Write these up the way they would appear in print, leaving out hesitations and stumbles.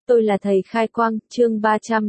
Tôi là thầy Khai Quang, chương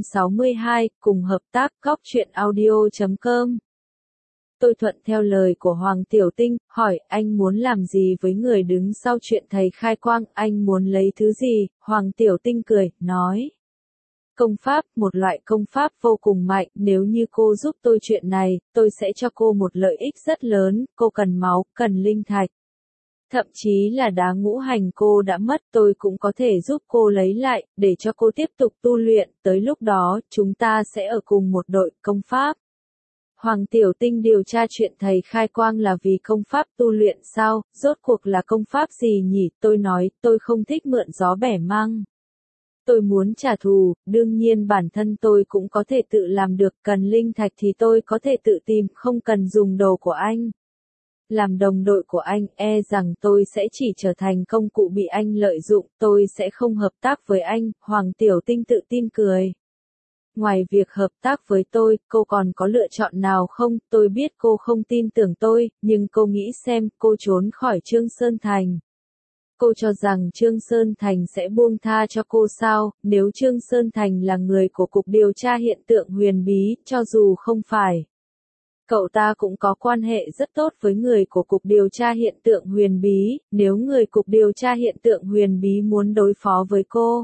362, cùng hợp tác Góc Truyện Audio.com. Tôi thuận theo lời của Hoàng Tiểu Tinh, hỏi anh muốn làm gì với người đứng sau chuyện thầy Khai Quang, anh muốn lấy thứ gì? Hoàng Tiểu Tinh cười, nói. Công pháp, một loại công pháp vô cùng mạnh, nếu như cô giúp tôi chuyện này, tôi sẽ cho cô một lợi ích rất lớn, cô cần máu, cần linh thạch. Thậm chí là đá ngũ hành cô đã mất tôi cũng có thể giúp cô lấy lại, để cho cô tiếp tục tu luyện, tới lúc đó, chúng ta sẽ ở cùng một đội công pháp. Hoàng Tiểu Tinh điều tra chuyện thầy Khai Quang là vì công pháp tu luyện sao, rốt cuộc là công pháp gì nhỉ, tôi nói, tôi không thích mượn gió bẻ măng. Tôi muốn trả thù, đương nhiên bản thân tôi cũng có thể tự làm được, cần linh thạch thì tôi có thể tự tìm, không cần dùng đồ của anh. Làm đồng đội của anh, e rằng tôi sẽ chỉ trở thành công cụ bị anh lợi dụng, tôi sẽ không hợp tác với anh, Hoàng Tiểu Tinh tự tin cười. Ngoài việc hợp tác với tôi, cô còn có lựa chọn nào không? Tôi biết cô không tin tưởng tôi, nhưng cô nghĩ xem, cô trốn khỏi Trương Sơn Thành. Cô cho rằng Trương Sơn Thành sẽ buông tha cho cô sao, nếu Trương Sơn Thành là người của Cục Điều tra Hiện tượng Huyền Bí, cho dù không phải. Cậu ta cũng có quan hệ rất tốt với người của Cục Điều tra Hiện tượng Huyền Bí, nếu người Cục Điều tra Hiện tượng Huyền Bí muốn đối phó với cô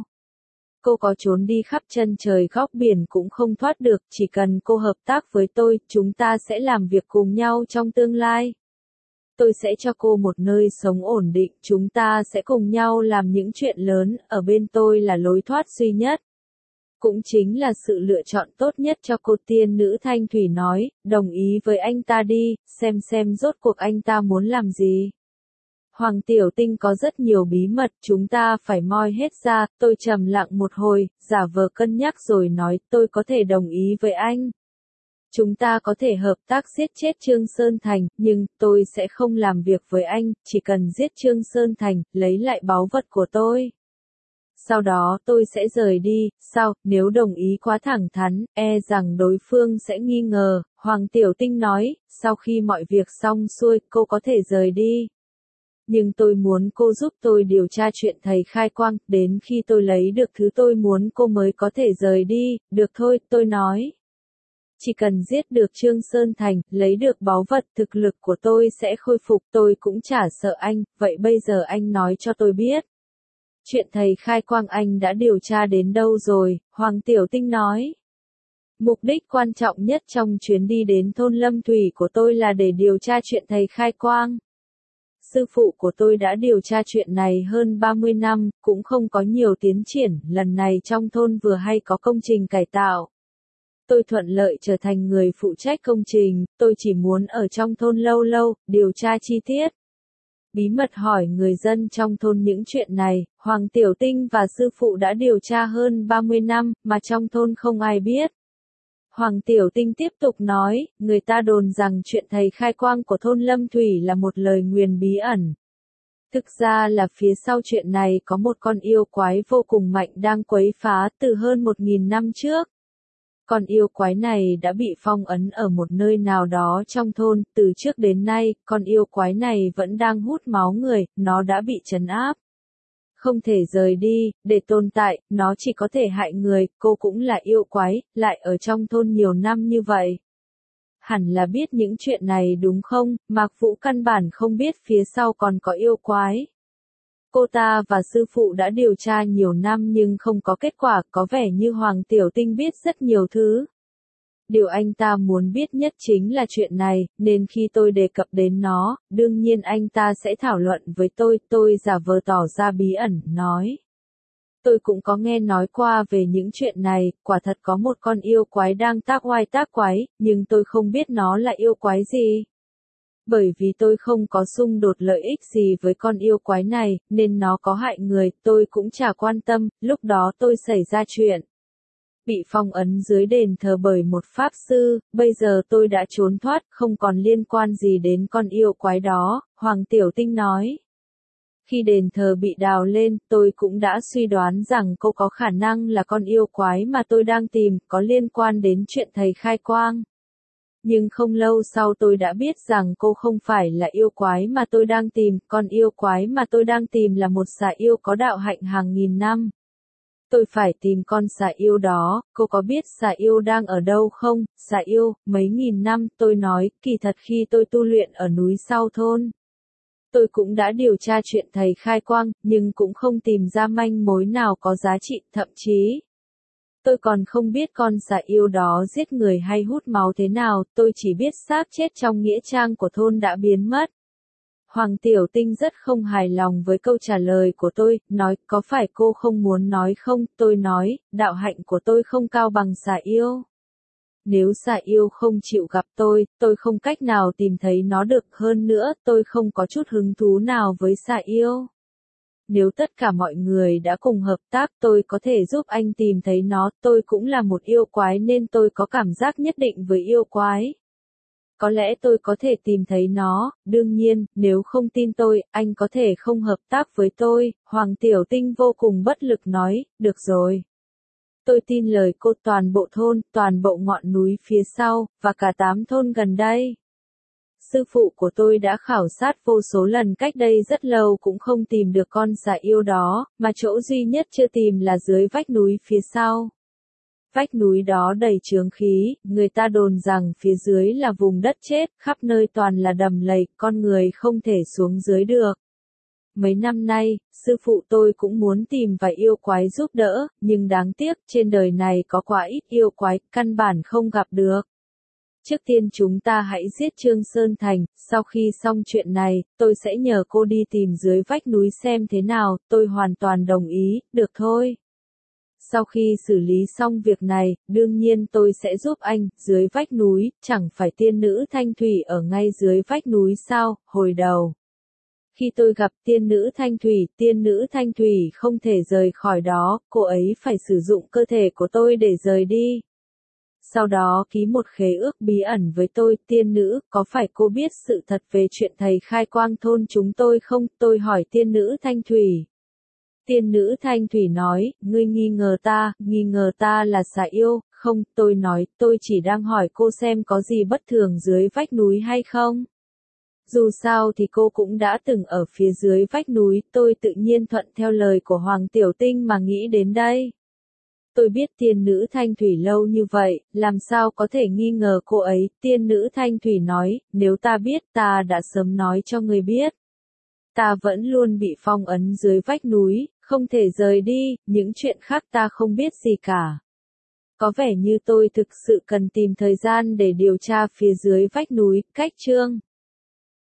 có trốn đi khắp chân trời góc biển cũng không thoát được, chỉ cần cô hợp tác với tôi, chúng ta sẽ làm việc cùng nhau trong tương lai. Tôi sẽ cho cô một nơi sống ổn định, chúng ta sẽ cùng nhau làm những chuyện lớn, ở bên tôi là lối thoát duy nhất. Cũng chính là sự lựa chọn tốt nhất cho cô. Tiên nữ Thanh Thủy nói, đồng ý với anh ta đi, xem rốt cuộc anh ta muốn làm gì. Hoàng Tiểu Tinh có rất nhiều bí mật, chúng ta phải moi hết ra, tôi trầm lặng một hồi, giả vờ cân nhắc rồi nói, tôi có thể đồng ý với anh. Chúng ta có thể hợp tác giết chết Trương Sơn Thành, nhưng tôi sẽ không làm việc với anh, chỉ cần giết Trương Sơn Thành, lấy lại báu vật của tôi. Sau đó tôi sẽ rời đi, sao, nếu đồng ý quá thẳng thắn, e rằng đối phương sẽ nghi ngờ, Hoàng Tiểu Tinh nói, sau khi mọi việc xong xuôi, cô có thể rời đi. Nhưng tôi muốn cô giúp tôi điều tra chuyện thầy Khai Quang, đến khi tôi lấy được thứ tôi muốn cô mới có thể rời đi, được thôi, tôi nói. Chỉ cần giết được Trương Sơn Thành, lấy được báu vật, thực lực của tôi sẽ khôi phục, tôi cũng chả sợ anh, vậy bây giờ anh nói cho tôi biết. Chuyện thầy Khai Quang anh đã điều tra đến đâu rồi, Hoàng Tiểu Tinh nói. Mục đích quan trọng nhất trong chuyến đi đến thôn Lâm Thủy của tôi là để điều tra chuyện thầy Khai Quang. Sư phụ của tôi đã điều tra chuyện này hơn 30 năm, cũng không có nhiều tiến triển, lần này trong thôn vừa hay có công trình cải tạo. Tôi thuận lợi trở thành người phụ trách công trình, tôi chỉ muốn ở trong thôn lâu lâu, điều tra chi tiết. Bí mật hỏi người dân trong thôn những chuyện này, Hoàng Tiểu Tinh và sư phụ đã điều tra hơn 30 năm, mà trong thôn không ai biết. Hoàng Tiểu Tinh tiếp tục nói, người ta đồn rằng chuyện thầy Khai Quang của thôn Lâm Thủy là một lời nguyền bí ẩn. Thực ra là phía sau chuyện này có một con yêu quái vô cùng mạnh đang quấy phá từ hơn 1000 năm trước. Con yêu quái này đã bị phong ấn ở một nơi nào đó trong thôn, từ trước đến nay, con yêu quái này vẫn đang hút máu người, nó đã bị trấn áp. Không thể rời đi, để tồn tại, nó chỉ có thể hại người, cô cũng là yêu quái, lại ở trong thôn nhiều năm như vậy. Hẳn là biết những chuyện này đúng không, Mạc Vũ căn bản không biết phía sau còn có yêu quái. Cô ta và sư phụ đã điều tra nhiều năm nhưng không có kết quả, có vẻ như Hoàng Tiểu Tinh biết rất nhiều thứ. Điều anh ta muốn biết nhất chính là chuyện này, nên khi tôi đề cập đến nó, đương nhiên anh ta sẽ thảo luận với tôi giả vờ tỏ ra bí ẩn, nói. Tôi cũng có nghe nói qua về những chuyện này, quả thật có một con yêu quái đang tác oai tác quái, nhưng tôi không biết nó là yêu quái gì. Bởi vì tôi không có xung đột lợi ích gì với con yêu quái này, nên nó có hại người, tôi cũng chả quan tâm, lúc đó tôi xảy ra chuyện. Bị phong ấn dưới đền thờ bởi một pháp sư, bây giờ tôi đã trốn thoát, không còn liên quan gì đến con yêu quái đó, Hoàng Tiểu Tinh nói. Khi đền thờ bị đào lên, tôi cũng đã suy đoán rằng cô có khả năng là con yêu quái mà tôi đang tìm, có liên quan đến chuyện thầy Khai Quang. Nhưng không lâu sau tôi đã biết rằng cô không phải là yêu quái mà tôi đang tìm, con yêu quái mà tôi đang tìm là một xà yêu có đạo hạnh hàng nghìn năm. Tôi phải tìm con xà yêu đó, cô có biết xà yêu đang ở đâu không? Xà yêu, mấy nghìn năm, tôi nói, kỳ thật khi tôi tu luyện ở núi sau thôn. Tôi cũng đã điều tra chuyện thầy khai quang, nhưng cũng không tìm ra manh mối nào có giá trị, thậm chí. Tôi còn không biết con xà yêu đó giết người hay hút máu thế nào, tôi chỉ biết xác chết trong nghĩa trang của thôn đã biến mất. Hoàng Tiểu Tinh rất không hài lòng với câu trả lời của tôi, nói, có phải cô không muốn nói không? Tôi nói, đạo hạnh của tôi không cao bằng xà yêu. Nếu xà yêu không chịu gặp tôi không cách nào tìm thấy nó được, hơn nữa, tôi không có chút hứng thú nào với xà yêu. Nếu tất cả mọi người đã cùng hợp tác, tôi có thể giúp anh tìm thấy nó, tôi cũng là một yêu quái nên tôi có cảm giác nhất định với yêu quái. Có lẽ tôi có thể tìm thấy nó, đương nhiên, nếu không tin tôi, anh có thể không hợp tác với tôi, Hoàng Tiểu Tinh vô cùng bất lực nói, được rồi. Tôi tin lời cô, toàn bộ thôn, toàn bộ ngọn núi phía sau, và cả 8 thôn gần đây. Sư phụ của tôi đã khảo sát vô số lần cách đây rất lâu cũng không tìm được con xà yêu đó, mà chỗ duy nhất chưa tìm là dưới vách núi phía sau. Vách núi đó đầy chướng khí, người ta đồn rằng phía dưới là vùng đất chết, khắp nơi toàn là đầm lầy, con người không thể xuống dưới được. Mấy năm nay, sư phụ tôi cũng muốn tìm vài yêu quái giúp đỡ, nhưng đáng tiếc, trên đời này có quá ít yêu quái, căn bản không gặp được. Trước tiên chúng ta hãy giết Trương Sơn Thành, sau khi xong chuyện này, tôi sẽ nhờ cô đi tìm dưới vách núi xem thế nào, tôi hoàn toàn đồng ý, được thôi. Sau khi xử lý xong việc này, đương nhiên tôi sẽ giúp anh, dưới vách núi, chẳng phải tiên nữ Thanh Thủy ở ngay dưới vách núi sao, hồi đầu. Khi tôi gặp tiên nữ Thanh Thủy không thể rời khỏi đó, cô ấy phải sử dụng cơ thể của tôi để rời đi. Sau đó ký một khế ước bí ẩn với tôi, tiên nữ, có phải cô biết sự thật về chuyện thầy khai quang thôn chúng tôi không? Tôi hỏi tiên nữ Thanh Thủy. Tiên nữ Thanh Thủy nói, ngươi nghi ngờ ta là xà yêu, không, tôi nói, tôi chỉ đang hỏi cô xem có gì bất thường dưới vách núi hay không. Dù sao thì cô cũng đã từng ở phía dưới vách núi, tôi tự nhiên thuận theo lời của Hoàng Tiểu Tinh mà nghĩ đến đây. Tôi biết tiên nữ Thanh Thủy lâu như vậy, làm sao có thể nghi ngờ cô ấy, tiên nữ Thanh Thủy nói, nếu ta biết ta đã sớm nói cho người biết. Ta vẫn luôn bị phong ấn dưới vách núi, không thể rời đi, những chuyện khác ta không biết gì cả. Có vẻ như tôi thực sự cần tìm thời gian để điều tra phía dưới vách núi, cách chương